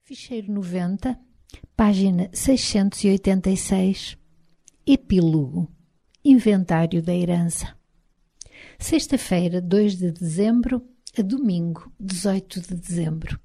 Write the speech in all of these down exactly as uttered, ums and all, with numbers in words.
Ficheiro noventa, página seiscentos e oitenta e seis, Epílogo, Inventário da Herança. Sexta-feira, dois de dezembro, a domingo, dezoito de dezembro.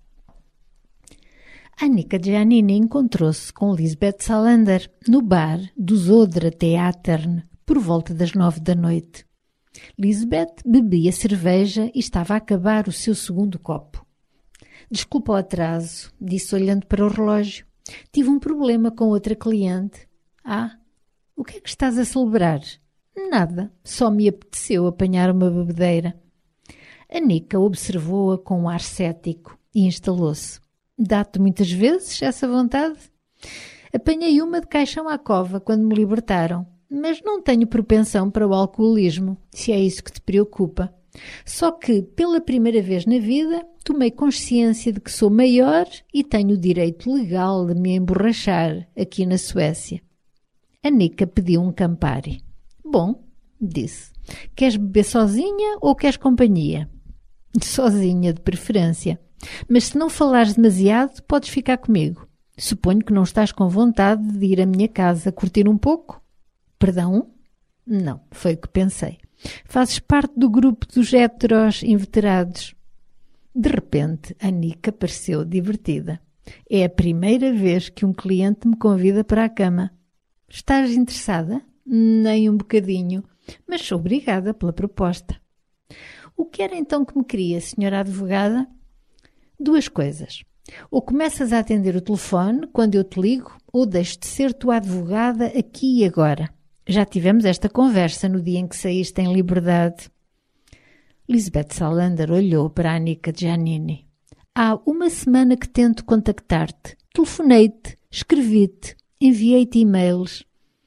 Annika Giannini encontrou-se com Lisbeth Salander no bar do Södra Teatern por volta das nove da noite. Lisbeth bebia cerveja e estava a acabar o seu segundo copo. Desculpa o atraso, disse olhando para o relógio. Tive um problema com outra cliente. Ah, o que é que estás a celebrar? Nada, só me apeteceu apanhar uma bebedeira. Annika observou-a com um ar cético e instalou-se. Dá-te muitas vezes essa vontade? Apanhei uma de caixão à cova quando me libertaram, mas não tenho propensão para o alcoolismo, se é isso que te preocupa. Só que, pela primeira vez na vida, tomei consciência de que sou maior e tenho o direito legal de me emborrachar aqui na Suécia. Annika pediu um Campari. Bom, disse, queres beber sozinha ou queres companhia? Sozinha, de preferência. Mas se não falares demasiado, podes ficar comigo. Suponho que não estás com vontade de ir à minha casa curtir um pouco? Perdão? Não, foi o que pensei. Fazes parte do grupo dos heteros inveterados. De repente, Annika pareceu divertida. É a primeira vez que um cliente me convida para a cama. Estás interessada? Nem um bocadinho, mas sou obrigada pela proposta. O que era então que me queria, senhora advogada? Duas coisas. Ou começas a atender o telefone quando eu te ligo, ou deixo de ser tua advogada aqui e agora. Já tivemos esta conversa no dia em que saíste em liberdade. Lisbeth Salander olhou para Annika Giannini. Há uma semana que tento contactar-te. Telefonei-te, escrevi-te, enviei-te e-mails.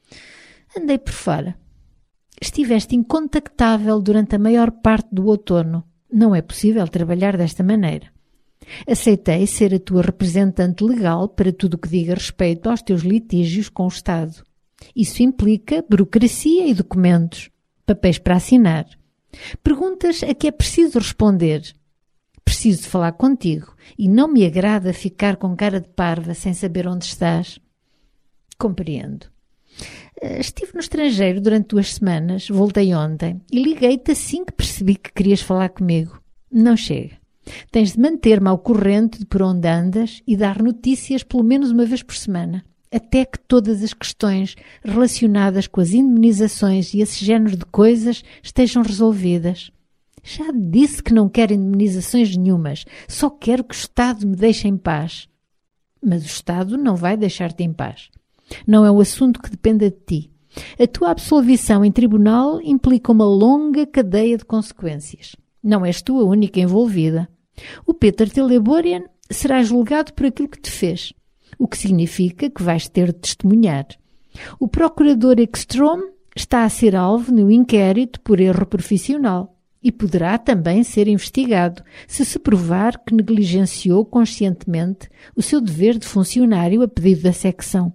Andei por fora. Estiveste incontactável durante a maior parte do outono. Não é possível trabalhar desta maneira. Aceitei ser a tua representante legal para tudo o que diga respeito aos teus litígios com o Estado. Isso implica burocracia e documentos, papéis para assinar. Perguntas a que é preciso responder. Preciso de falar contigo e não me agrada ficar com cara de parva sem saber onde estás. Compreendo. Estive no estrangeiro durante duas semanas, voltei ontem e liguei-te assim que percebi que querias falar comigo. Não chega. Tens de manter-me ao corrente de por onde andas e dar notícias pelo menos uma vez por semana, até que todas as questões relacionadas com as indemnizações e esse género de coisas estejam resolvidas. Já disse que não quero indemnizações nenhumas, só quero que o Estado me deixe em paz. Mas o Estado não vai deixar-te em paz. Não é um assunto que dependa de ti. A tua absolvição em tribunal implica uma longa cadeia de consequências. Não és tu a única envolvida. O Peter Teleborian será julgado por aquilo que te fez, o que significa que vais ter de testemunhar. O procurador Ekström está a ser alvo no inquérito por erro profissional e poderá também ser investigado se se provar que negligenciou conscientemente o seu dever de funcionário a pedido da secção.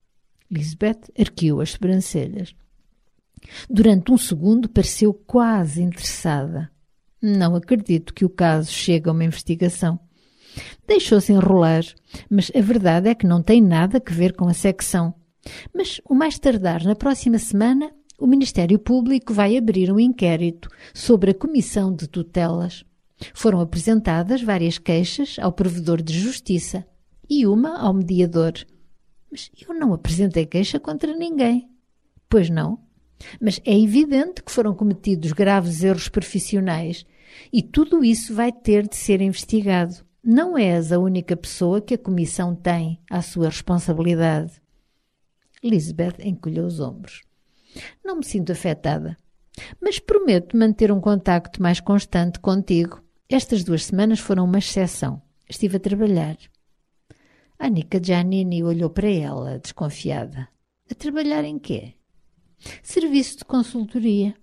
Lisbeth ergueu as sobrancelhas. Durante um segundo pareceu quase interessada. Não acredito que o caso chegue a uma investigação. Deixou-se enrolar, mas a verdade é que não tem nada a ver com a secção. Mas, o mais tardar na próxima semana, o Ministério Público vai abrir um inquérito sobre a Comissão de Tutelas. Foram apresentadas várias queixas ao provedor de justiça e uma ao mediador. Mas eu não apresentei queixa contra ninguém. Pois não. Mas é evidente que foram cometidos graves erros profissionais e tudo isso vai ter de ser investigado. Não és a única pessoa que a comissão tem à sua responsabilidade. Lisbeth encolheu os ombros. Não me sinto afetada, mas prometo manter um contacto mais constante contigo. Estas duas semanas foram uma exceção. Estive a trabalhar. Annika Giannini olhou para ela, desconfiada. A trabalhar em quê? Serviço de consultoria.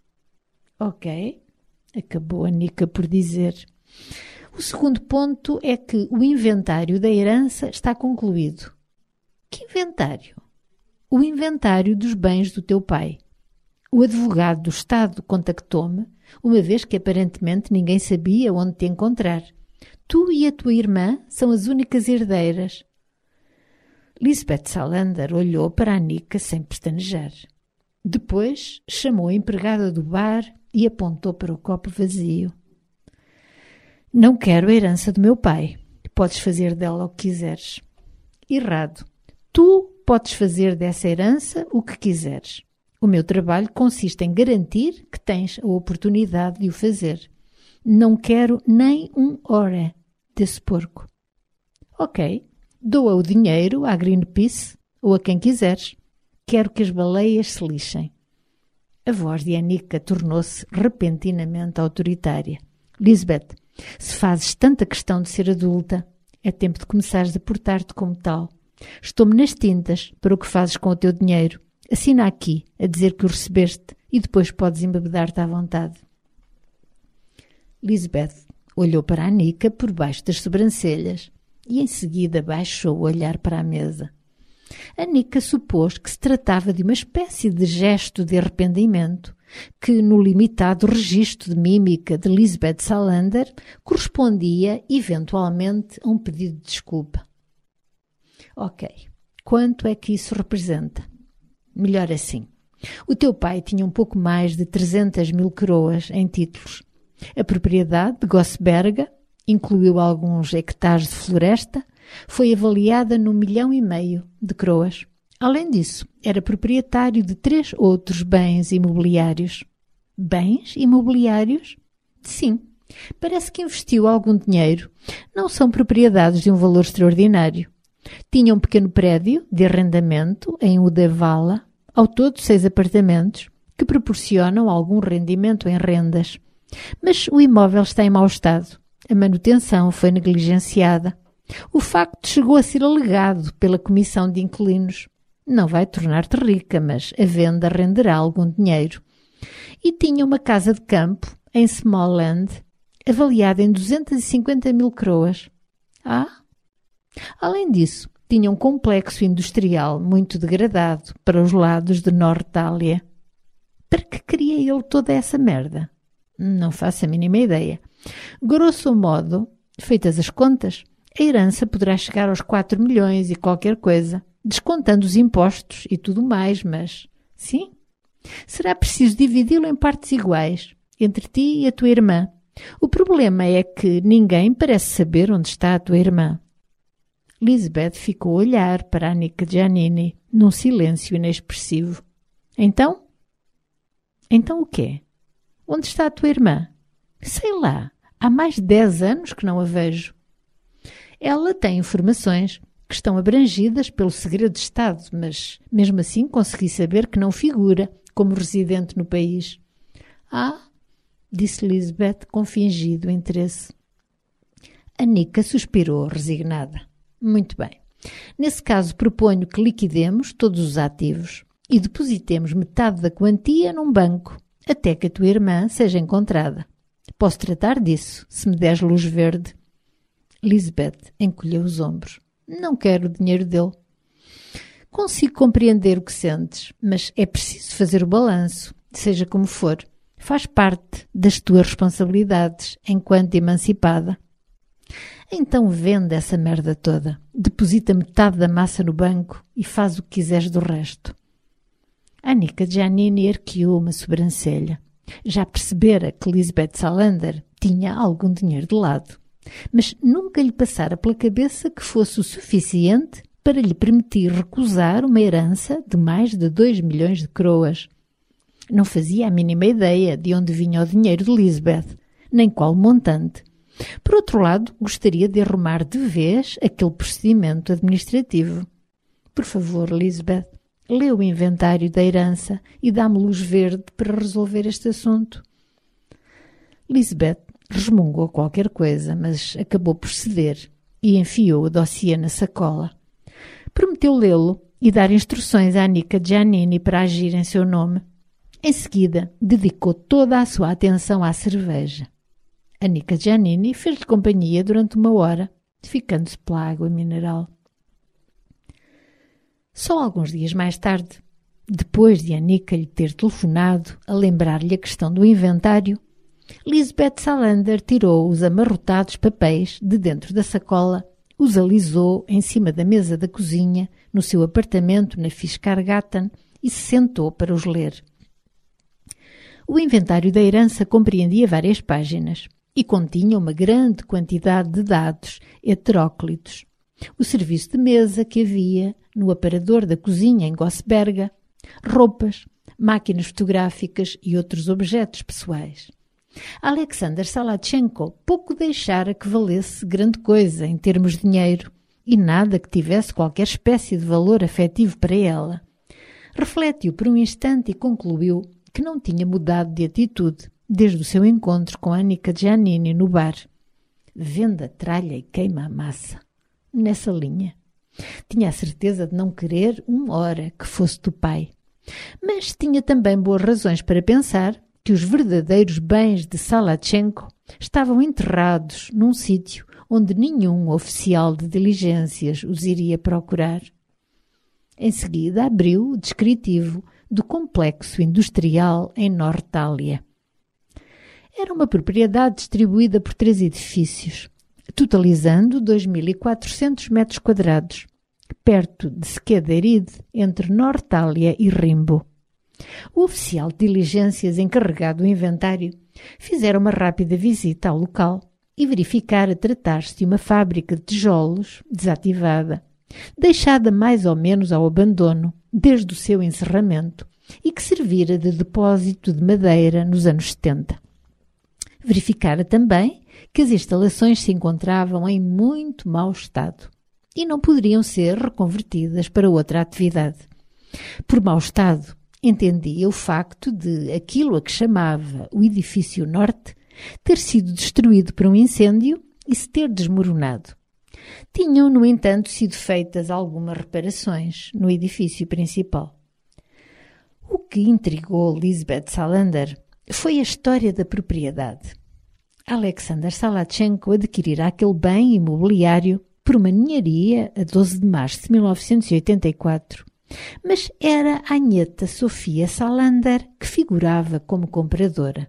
Ok, acabou Annika por dizer. O segundo ponto é que o inventário da herança está concluído. Que inventário? O inventário dos bens do teu pai. O advogado do Estado contactou-me, uma vez que aparentemente ninguém sabia onde te encontrar. Tu e a tua irmã são as únicas herdeiras. Lisbeth Salander olhou para a Anica sem pestanejar. Depois chamou a empregada do bar e apontou para o copo vazio. Não quero a herança do meu pai. Podes fazer dela o que quiseres. Errado. Tu podes fazer dessa herança o que quiseres. O meu trabalho consiste em garantir que tens a oportunidade de o fazer. Não quero nem um ore desse porco. Ok, doa o dinheiro à Greenpeace ou a quem quiseres. Quero que as baleias se lixem. A voz de Anica tornou-se repentinamente autoritária. Lisbeth, se fazes tanta questão de ser adulta, é tempo de começares a portar-te como tal. Estou-me nas tintas para o que fazes com o teu dinheiro. Assina aqui, a dizer que o recebeste e depois podes embebedar-te à vontade. Lisbeth olhou para a Anica por baixo das sobrancelhas e em seguida baixou o olhar para a mesa. Anica supôs que se tratava de uma espécie de gesto de arrependimento que, no limitado registro de mímica de Lisbeth Salander, correspondia, eventualmente, a um pedido de desculpa. Ok, quanto é que isso representa? Melhor assim. O teu pai tinha um pouco mais de trezentas mil coroas em títulos. A propriedade de Gossberga incluiu alguns hectares de floresta, foi avaliada num milhão e meio de coroas. Além disso, era proprietário de três outros bens imobiliários. Bens imobiliários? Sim. Parece que investiu algum dinheiro. Não são propriedades de um valor extraordinário. Tinha um pequeno prédio de arrendamento em Uddevalla, ao todo seis apartamentos, que proporcionam algum rendimento em rendas. Mas o imóvel está em mau estado. A manutenção foi negligenciada. O facto chegou a ser alegado pela Comissão de Inquilinos. Não vai tornar-te rica, mas a venda renderá algum dinheiro. E tinha uma casa de campo em Smallland, avaliada em duzentas e cinquenta mil coroas. Ah? Além disso, tinha um complexo industrial muito degradado para os lados de Nortália. Para que queria ele toda essa merda? Não faço a mínima ideia. Grosso modo, feitas as contas, a herança poderá chegar aos quatro milhões e qualquer coisa, descontando os impostos e tudo mais, mas, sim, será preciso dividi-lo em partes iguais, entre ti e a tua irmã. O problema é que ninguém parece saber onde está a tua irmã. Lisbeth ficou a olhar para a Anica Giannini, num silêncio inexpressivo. Então? Então o quê? Onde está a tua irmã? Sei lá, há mais de dez anos que não a vejo. Ela tem informações que estão abrangidas pelo segredo de Estado, mas mesmo assim consegui saber que não figura como residente no país. Ah, disse Lisbeth com fingido interesse. Anica suspirou resignada. Muito bem. Nesse caso proponho que liquidemos todos os ativos e depositemos metade da quantia num banco, até que a tua irmã seja encontrada. Posso tratar disso, se me deres luz verde. Lisbeth encolheu os ombros. Não quero o dinheiro dele. Consigo compreender o que sentes, mas é preciso fazer o balanço, seja como for. Faz parte das tuas responsabilidades enquanto emancipada. Então vende essa merda toda, deposita metade da massa no banco e faz o que quiseres do resto. Anica Giannini ergueu uma sobrancelha. Já percebera que Lisbeth Salander tinha algum dinheiro de lado, mas nunca lhe passara pela cabeça que fosse o suficiente para lhe permitir recusar uma herança de mais de dois milhões de coroas. Não fazia a mínima ideia de onde vinha o dinheiro de Lisbeth, nem qual montante. Por outro lado, gostaria de arrumar de vez aquele procedimento administrativo. Por favor, Lisbeth, lê o inventário da herança e dá-me luz verde para resolver este assunto. Lisbeth resmungou qualquer coisa, mas acabou por ceder e enfiou o dossiê na sacola. Prometeu lê-lo e dar instruções à Anica Giannini para agir em seu nome. Em seguida, dedicou toda a sua atenção à cerveja. Anica Giannini fez-lhe companhia durante uma hora, ficando-se pela água mineral. Só alguns dias mais tarde, depois de Anica lhe ter telefonado a lembrar-lhe a questão do inventário, Lisbeth Salander tirou os amarrotados papéis de dentro da sacola, os alisou em cima da mesa da cozinha, no seu apartamento na Fiskargatan, e se sentou para os ler. O inventário da herança compreendia várias páginas e continha uma grande quantidade de dados heteróclitos. O serviço de mesa que havia no aparador da cozinha em Gossberga, roupas, máquinas fotográficas e outros objetos pessoais. Alexander Salatchenko pouco deixara que valesse grande coisa em termos de dinheiro e nada que tivesse qualquer espécie de valor afetivo para ela. Refletiu por um instante e concluiu que não tinha mudado de atitude desde o seu encontro com Annika Giannini no bar. Venda, tralha e queima a massa. Nessa linha. Tinha a certeza de não querer uma hora que fosse do pai. Mas tinha também boas razões para pensar que os verdadeiros bens de Salatchenko estavam enterrados num sítio onde nenhum oficial de diligências os iria procurar. Em seguida abriu o descritivo do complexo industrial em Nortália. Era uma propriedade distribuída por três edifícios, totalizando dois mil e quatrocentos metros quadrados, perto de Skederid, entre Nortália e Rimbo. O oficial de diligências encarregado do inventário fizera uma rápida visita ao local e verificara tratar-se de uma fábrica de tijolos desativada, deixada mais ou menos ao abandono desde o seu encerramento e que servira de depósito de madeira nos anos setenta. Verificara também que as instalações se encontravam em muito mau estado e não poderiam ser reconvertidas para outra atividade. Por mau estado, entendia o facto de aquilo a que chamava o edifício norte ter sido destruído por um incêndio e se ter desmoronado. Tinham, no entanto, sido feitas algumas reparações no edifício principal. O que intrigou Lisbeth Salander foi a história da propriedade. Alexander Salatchenko adquirira aquele bem imobiliário por uma ninharia a doze de março de mil novecentos e oitenta e quatro, mas era a nieta Sofia Salander que figurava como compradora.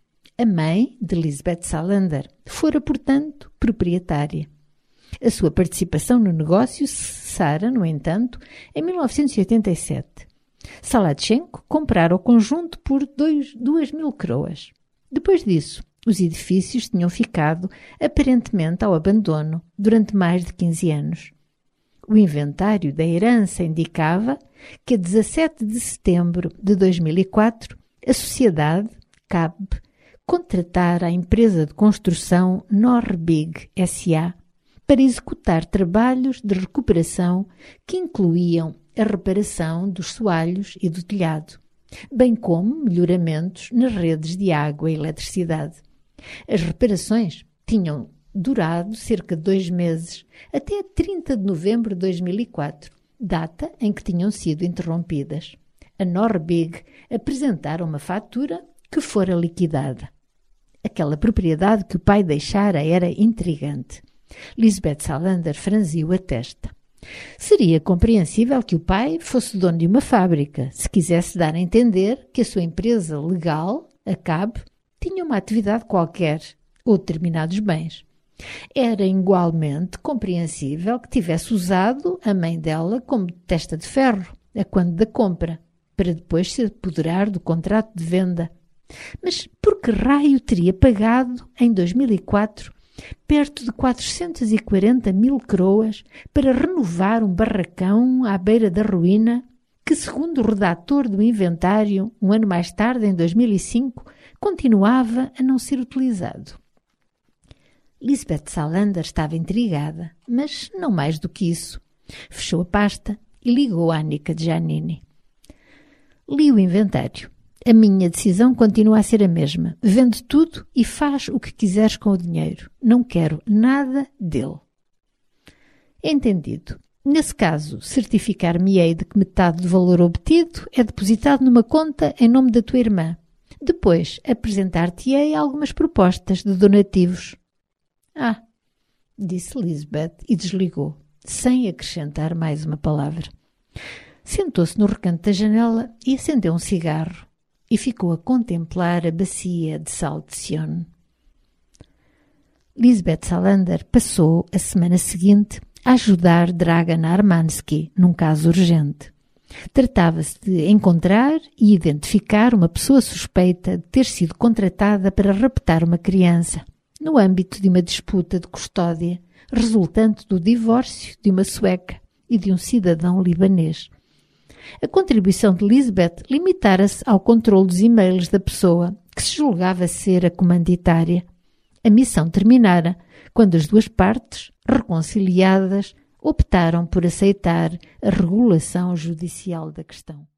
A mãe de Lisbeth Salander fora, portanto, proprietária. A sua participação no negócio cessara, no entanto, em mil novecentos e oitenta e sete. Salatchenko comprara o conjunto por duas mil croas. Depois disso, os edifícios tinham ficado aparentemente ao abandono durante mais de quinze anos. O inventário da herança indicava que a dezassete de setembro de dois mil e quatro a sociedade C A B contratara a empresa de construção Norbig S A para executar trabalhos de recuperação que incluíam a reparação dos soalhos e do telhado, bem como melhoramentos nas redes de água e eletricidade. As reparações tinham durado cerca de dois meses, até trinta de novembro de dois mil e quatro, data em que tinham sido interrompidas. A Norbig apresentara uma fatura que fora liquidada. Aquela propriedade que o pai deixara era intrigante. Lisbeth Salander franziu a testa. Seria compreensível que o pai fosse dono de uma fábrica, se quisesse dar a entender que a sua empresa legal, a C A B, tinha uma atividade qualquer ou determinados bens. Era igualmente compreensível que tivesse usado a mãe dela como testa de ferro, a quando da compra, para depois se apoderar do contrato de venda. Mas por que raio teria pagado, em dois mil e quatro, perto de quatrocentos e quarenta mil croas para renovar um barracão à beira da ruína que, segundo o redator do inventário, um ano mais tarde, em dois mil e cinco, continuava a não ser utilizado? Lisbeth Salander estava intrigada, mas não mais do que isso. Fechou a pasta e ligou a Annika Giannini. Li o inventário. A minha decisão continua a ser a mesma. Vende tudo e faz o que quiseres com o dinheiro. Não quero nada dele. Entendido. Nesse caso, certificar-me-ei de que metade do valor obtido é depositado numa conta em nome da tua irmã. Depois, apresentar-te-ei algumas propostas de donativos. Ah, disse Lisbeth e desligou, sem acrescentar mais uma palavra. Sentou-se no recanto da janela e acendeu um cigarro. e ficou a contemplar a bacia de sal de Sion. Lisbeth Salander passou a semana seguinte a ajudar Dragan Armansky num caso urgente. Tratava-se de encontrar e identificar uma pessoa suspeita de ter sido contratada para raptar uma criança, no âmbito de uma disputa de custódia, resultante do divórcio de uma sueca e de um cidadão libanês. A contribuição de Lisbeth limitara-se ao controle dos e-mails da pessoa que se julgava ser a comanditária. A missão terminara quando as duas partes, reconciliadas, optaram por aceitar a regulação judicial da questão.